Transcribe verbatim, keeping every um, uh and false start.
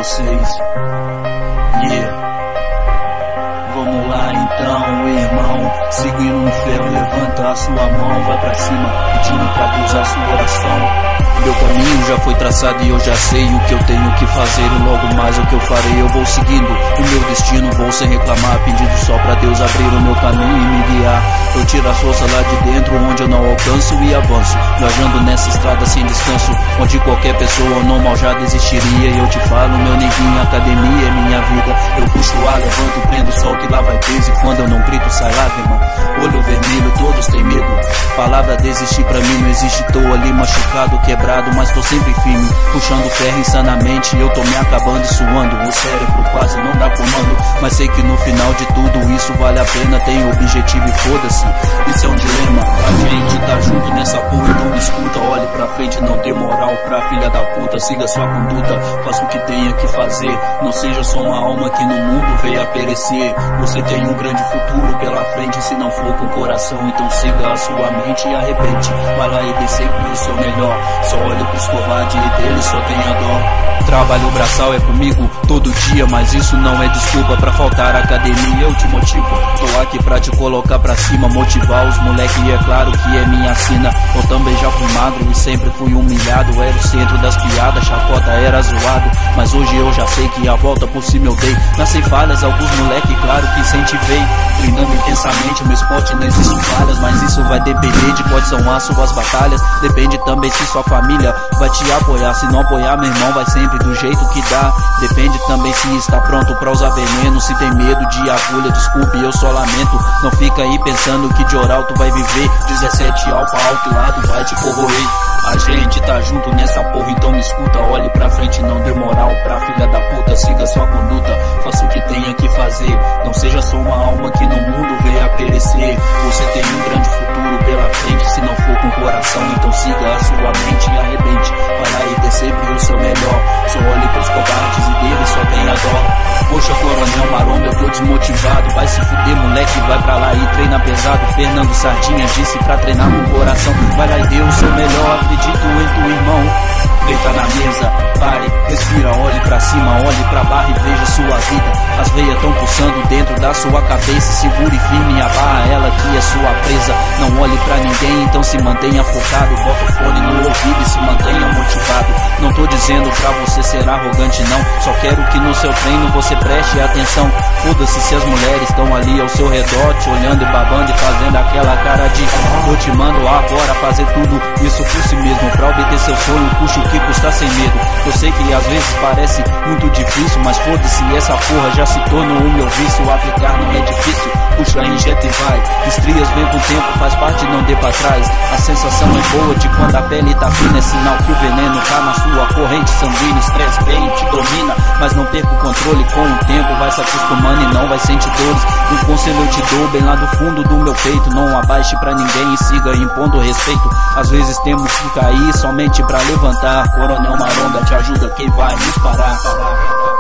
vocês. Yeah. Vamos lá então, irmão. Seguindo no ferro, levanta a sua mão. Vai pra cima, pedindo pra Deus a sua oração. Meu caminho já foi traçado e eu já sei o que eu tenho que fazer. E logo mais o que eu farei, eu vou seguindo o meu destino, vou sem reclamar, pedindo só pra Deus abrir o meu caminho e me guiar. Eu tiro a força lá de dentro, onde eu não alcanço e avanço, viajando nessa estrada sem descanso, onde qualquer pessoa normal já desistiria. E eu te falo, meu neguinho, academia é minha vida. Eu puxo o ar, levanto, prendo o sol que lá vai Deus. E quando eu não grito, sai lágrima, olho vermelho, todos têm medo. Palavra desistir pra mim não existe, tô ali machucado, quebrado, mas tô sempre firme, puxando ferro insanamente. Eu tô me acabando e suando, o cérebro quase não dá comando, mas sei que no final de tudo isso vale a pena. Tem objetivo e foda-se, isso é um dilema. A gente tá junto nessa porra, então me escuta. Olhe pra frente, não dê moral pra filha da puta. Siga sua conduta, faça o que tenha que fazer. Não seja só uma alma que no mundo veio a perecer. Você tem um grande futuro pela frente, se não for com coração, então siga a sua mente e arrebente. Vai lá e dê sempre o seu melhor. Só olhe pros covardes e deles só tenha dó. Trabalho braçal é comigo todo dia, mas isso não é desculpa pra faltar academia. Eu te motivo, tô aqui pra te colocar pra cima, motivar os moleque, e é claro que é minha sina. Eu também já fui magro e sempre fui humilhado, era o centro das piadas, chacota era zoado, mas hoje eu já sei que a volta por cima eu dei. Nascem falhas, alguns moleque, claro que incentivei, treinando intensamente, meu esporte não existe falhas, mas isso vai depender de quais são as suas batalhas. Depende também se sua família vai te apoiar, se não apoiar, meu irmão, vai sempre do jeito que dá. Depende também se está pronto pra usar veneno, se tem medo de agulha, desculpe, eu só lamento. Não fica aí pensando que de oral tu vai viver, dezessete ao alto lado vai te corroer. A gente tá junto nessa porra, então me escuta. Olhe pra frente, não dê moral pra filha da puta. Siga sua conduta, faça o que tenha que fazer. Não seja só uma alma que no mundo veio a perecer. Você tem um grande futuro pela frente, se não for com coração, então siga a sua mente e arrebente. Vai lá e dê sempre o seu melhor. Só olhe pros covardes e deles só tenha dó. Poxa, Coronel Maromba, eu tô desmotivado. Vai se fuder, moleque, vai pra lá e treina pesado. Fernando Sardinha disse pra treinar com o coração. Vai lá e dê o seu melhor, acredito em tu, irmão. Deita na mesa, pare, respira, olhe pra cima, olhe pra barra e veja sua vida. As veias tão pulsando dentro da sua cabeça. Segure firme a barra, ela que é sua presa. Não olhe pra ninguém, então se mantenha focado. Bota o fone no ouvido e se mantenha motivado. Não tô dizendo pra você ser arrogante não, só quero que no seu treino você preste atenção. Foda-se se as mulheres estão ali ao seu redor, te olhando e babando e fazendo aquela cara de tô te mando agora fazer tudo isso por si mesmo, pra obter seu sonho, puxa o que custa sem medo. Eu sei que às vezes parece muito difícil, mas foda-se, essa porra já se tornou o meu vício. Aplicar não é difícil, puxa, injeta e vai. Estrias vem com o tempo, faz parte, não dê pra trás. A sensação é boa de quando a pele tá fina, é sinal que o veneno tá na sua corrente sanguínea. Estresse vem, te domina, mas não perca o controle. Com o tempo vai se acostumando e não vai sentir dores. Um conselho eu te dou bem lá do fundo do meu peito: não abaixe pra ninguém e siga impondo respeito. Às vezes temos que cair somente pra levantar. Coronel Maromba te ajuda, quem vai nos parar?